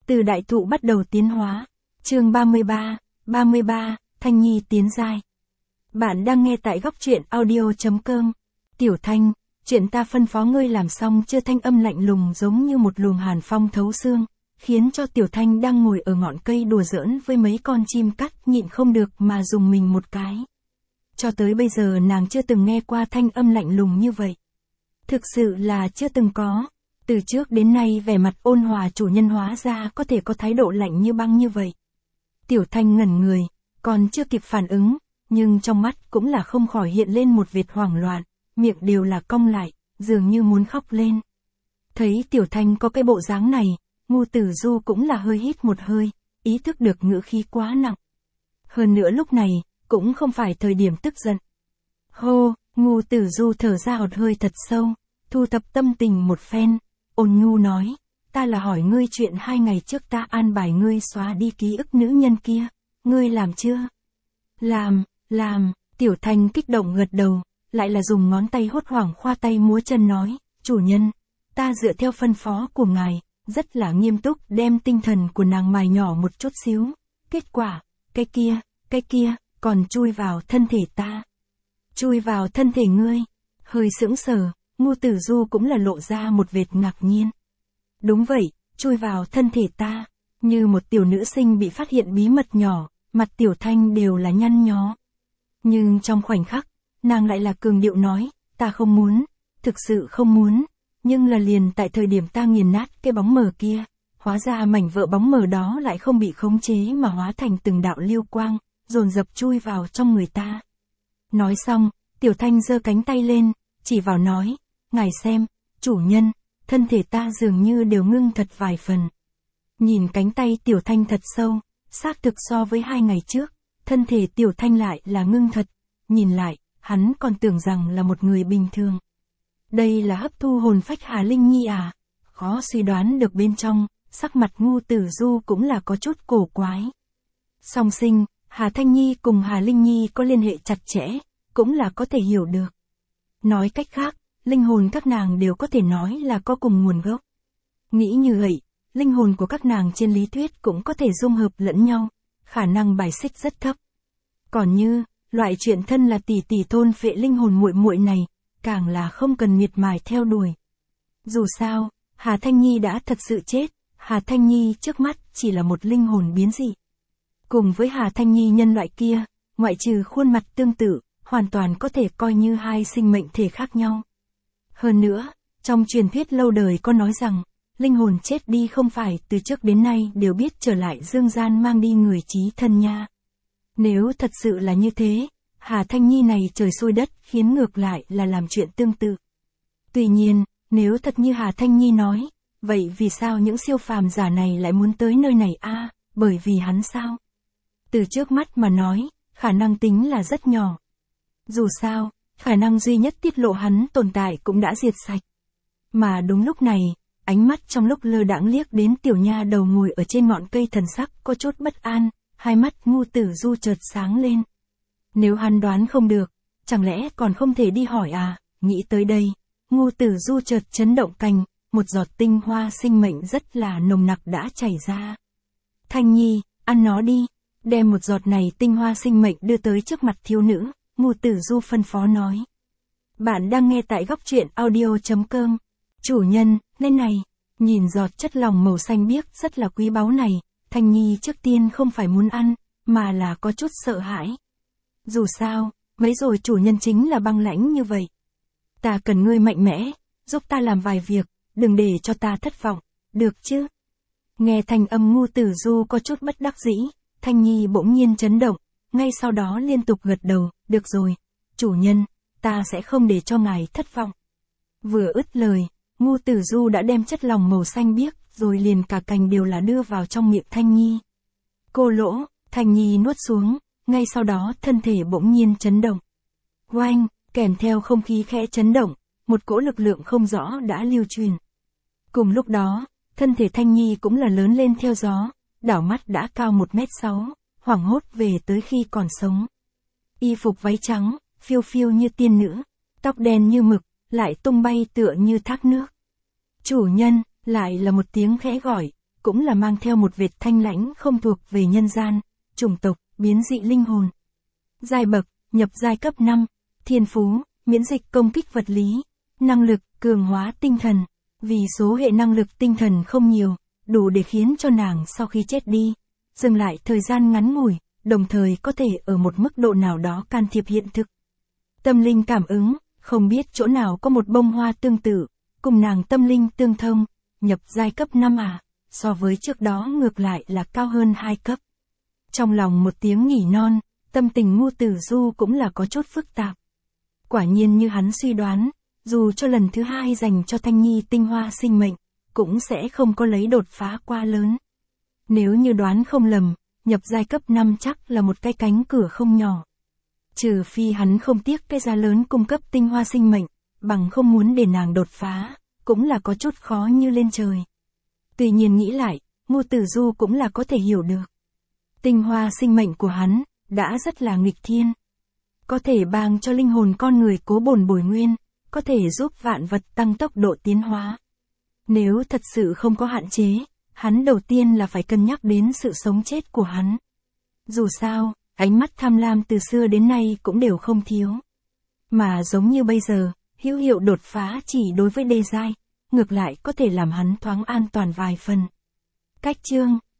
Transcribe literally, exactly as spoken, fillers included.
Từ đại thụ bắt đầu tiến hóa. Chương ba mươi ba, ba mươi ba, Thanh Nhi tiến giai. Bạn đang nghe tại góc truyện audio chấm com. Tiểu Thanh, chuyện ta phân phó ngươi làm xong chưa? Thanh âm lạnh lùng giống như một luồng hàn phong thấu xương, khiến cho Tiểu Thanh đang ngồi ở ngọn cây đùa giỡn với mấy con chim cắt nhịn không được mà dùng mình một cái. Cho tới bây giờ nàng chưa từng nghe qua thanh âm lạnh lùng như vậy. Thực sự là chưa từng có. Từ trước đến nay vẻ mặt ôn hòa chủ nhân hóa ra có thể có thái độ lạnh như băng như vậy. Tiểu Thanh ngẩn người, còn chưa kịp phản ứng, nhưng trong mắt cũng là không khỏi hiện lên một vệt hoảng loạn, miệng đều là cong lại, dường như muốn khóc lên. Thấy Tiểu Thanh có cái bộ dáng này, Ngưu Tử Du cũng là hơi hít một hơi, ý thức được ngữ khí quá nặng. Hơn nữa lúc này, cũng không phải thời điểm tức giận. Hô, Ngưu Tử Du thở ra một hơi thật sâu, thu thập tâm tình một phen, ôn nhu nói, ta là hỏi ngươi chuyện hai ngày trước ta an bài ngươi xóa đi ký ức nữ nhân kia, ngươi làm chưa? Làm, làm, Tiểu Thanh kích động gật đầu, lại là dùng ngón tay hốt hoảng khoa tay múa chân nói, chủ nhân, ta dựa theo phân phó của ngài, rất là nghiêm túc đem tinh thần của nàng mài nhỏ một chút xíu, kết quả, cái kia, cái kia, còn chui vào thân thể ta. Chui vào thân thể ngươi, hơi sững sờ, Ngưu Tử Du cũng là lộ ra một vệt ngạc nhiên. Đúng vậy, chui vào thân thể ta, như một tiểu nữ sinh bị phát hiện bí mật nhỏ, mặt Tiểu Thanh đều là nhăn nhó. Nhưng trong khoảnh khắc, nàng lại là cường điệu nói, ta không muốn, thực sự không muốn, nhưng là liền tại thời điểm ta nghiền nát cái bóng mờ kia, hóa ra mảnh vỡ bóng mờ đó lại không bị khống chế mà hóa thành từng đạo lưu quang, dồn dập chui vào trong người ta. Nói xong, Tiểu Thanh giơ cánh tay lên, chỉ vào nói, ngài xem, chủ nhân, thân thể ta dường như đều ngưng thật vài phần. Nhìn cánh tay Tiểu Thanh thật sâu, xác thực so với hai ngày trước, thân thể Tiểu Thanh lại là ngưng thật, nhìn lại, hắn còn tưởng rằng là một người bình thường. Đây là hấp thu hồn phách Hà Linh Nhi à? Khó suy đoán được bên trong, sắc mặt Ngưu Tử Du cũng là có chút cổ quái. Song sinh, Hà Thanh Nhi cùng Hà Linh Nhi có liên hệ chặt chẽ, cũng là có thể hiểu được. Nói cách khác, linh hồn các nàng đều có thể nói là có cùng nguồn gốc. Nghĩ như vậy, linh hồn của các nàng trên lý thuyết cũng có thể dung hợp lẫn nhau, khả năng bài xích rất thấp. Còn như, loại chuyện thân là tỷ tỷ thôn phệ linh hồn muội muội này, càng là không cần miệt mài theo đuổi. Dù sao, Hà Thanh Nhi đã thật sự chết, Hà Thanh Nhi trước mắt chỉ là một linh hồn biến dị. Cùng với Hà Thanh Nhi nhân loại kia, ngoại trừ khuôn mặt tương tự, hoàn toàn có thể coi như hai sinh mệnh thể khác nhau. Hơn nữa, trong truyền thuyết lâu đời có nói rằng, linh hồn chết đi không phải từ trước đến nay đều biết trở lại dương gian mang đi người chí thân nha. Nếu thật sự là như thế, Hà Thanh Nhi này trời xui đất khiến ngược lại là làm chuyện tương tự. Tuy nhiên, nếu thật như Hà Thanh Nhi nói, vậy vì sao những siêu phàm giả này lại muốn tới nơi này a? À, bởi vì hắn sao? Từ trước mắt mà nói, khả năng tính là rất nhỏ. Dù sao, khả năng duy nhất tiết lộ hắn tồn tại cũng đã diệt sạch. Mà đúng lúc này, ánh mắt trong lúc lơ đãng liếc đến tiểu nha đầu ngồi ở trên ngọn cây thần sắc có chút bất an, hai mắt Ngưu Tử Du chợt sáng lên. Nếu hắn đoán không được, chẳng lẽ còn không thể đi hỏi à? Nghĩ tới đây, Ngưu Tử Du chợt chấn động cành, một giọt tinh hoa sinh mệnh rất là nồng nặc đã chảy ra. Thanh Nhi, ăn nó đi, đem một giọt này tinh hoa sinh mệnh đưa tới trước mặt thiếu nữ, Ngưu Tử Du phân phó nói. Bạn đang nghe tại góc truyện audio chấm com. Chủ nhân, lên này, nhìn giọt chất lỏng màu xanh biếc rất là quý báu này, Thanh Nhi trước tiên không phải muốn ăn, mà là có chút sợ hãi. Dù sao, mấy rồi chủ nhân chính là băng lãnh như vậy. Ta cần ngươi mạnh mẽ, giúp ta làm vài việc, đừng để cho ta thất vọng, được chứ? Nghe thanh âm Ngưu Tử Du có chút bất đắc dĩ, Thanh Nhi bỗng nhiên chấn động, ngay sau đó liên tục gật đầu, được rồi, chủ nhân, ta sẽ không để cho ngài thất vọng. Vừa ứt lời, Ngưu Tử Du đã đem chất lỏng màu xanh biếc, rồi liền cả cành đều là đưa vào trong miệng Thanh Nhi. Cô lỗ, Thanh Nhi nuốt xuống, ngay sau đó thân thể bỗng nhiên chấn động. Oanh, kèm theo không khí khẽ chấn động, một cỗ lực lượng không rõ đã lưu truyền. Cùng lúc đó, thân thể Thanh Nhi cũng là lớn lên theo gió, đảo mắt đã cao một mét sáu, hoảng hốt về tới khi còn sống. Y phục váy trắng, phiêu phiêu như tiên nữ, tóc đen như mực, lại tung bay tựa như thác nước. Chủ nhân, lại là một tiếng khẽ gọi, cũng là mang theo một vệt thanh lãnh không thuộc về nhân gian, chủng tộc, biến dị linh hồn. Giai bậc, nhập giai cấp năm, thiên phú, miễn dịch công kích vật lý, năng lực, cường hóa tinh thần. Vì số hệ năng lực tinh thần không nhiều, đủ để khiến cho nàng sau khi chết đi, dừng lại thời gian ngắn ngủi, đồng thời có thể ở một mức độ nào đó can thiệp hiện thực. Tâm linh cảm ứng, không biết chỗ nào có một bông hoa tương tự, cùng nàng tâm linh tương thông, nhập giai cấp năm à, so với trước đó ngược lại là cao hơn hai cấp. Trong lòng một tiếng nghỉ non, tâm tình Ngưu Tử Du cũng là có chút phức tạp. Quả nhiên như hắn suy đoán, dù cho lần thứ hai dành cho Thanh Nhi tinh hoa sinh mệnh, cũng sẽ không có lấy đột phá quá lớn. Nếu như đoán không lầm, nhập giai cấp năm chắc là một cái cánh cửa không nhỏ. Trừ phi hắn không tiếc cái giá lớn cung cấp tinh hoa sinh mệnh, bằng không muốn để nàng đột phá, cũng là có chút khó như lên trời. Tuy nhiên nghĩ lại, Ngưu Tử Du cũng là có thể hiểu được. Tinh hoa sinh mệnh của hắn, đã rất là nghịch thiên. Có thể ban cho linh hồn con người cố bổn bồi nguyên, có thể giúp vạn vật tăng tốc độ tiến hóa. Nếu thật sự không có hạn chế, hắn đầu tiên là phải cân nhắc đến sự sống chết của hắn. Dù sao, ánh mắt tham lam từ xưa đến nay cũng đều không thiếu. Mà giống như bây giờ, hữu hiệu đột phá chỉ đối với đê giai, ngược lại có thể làm hắn thoáng an toàn vài phần. Cách chương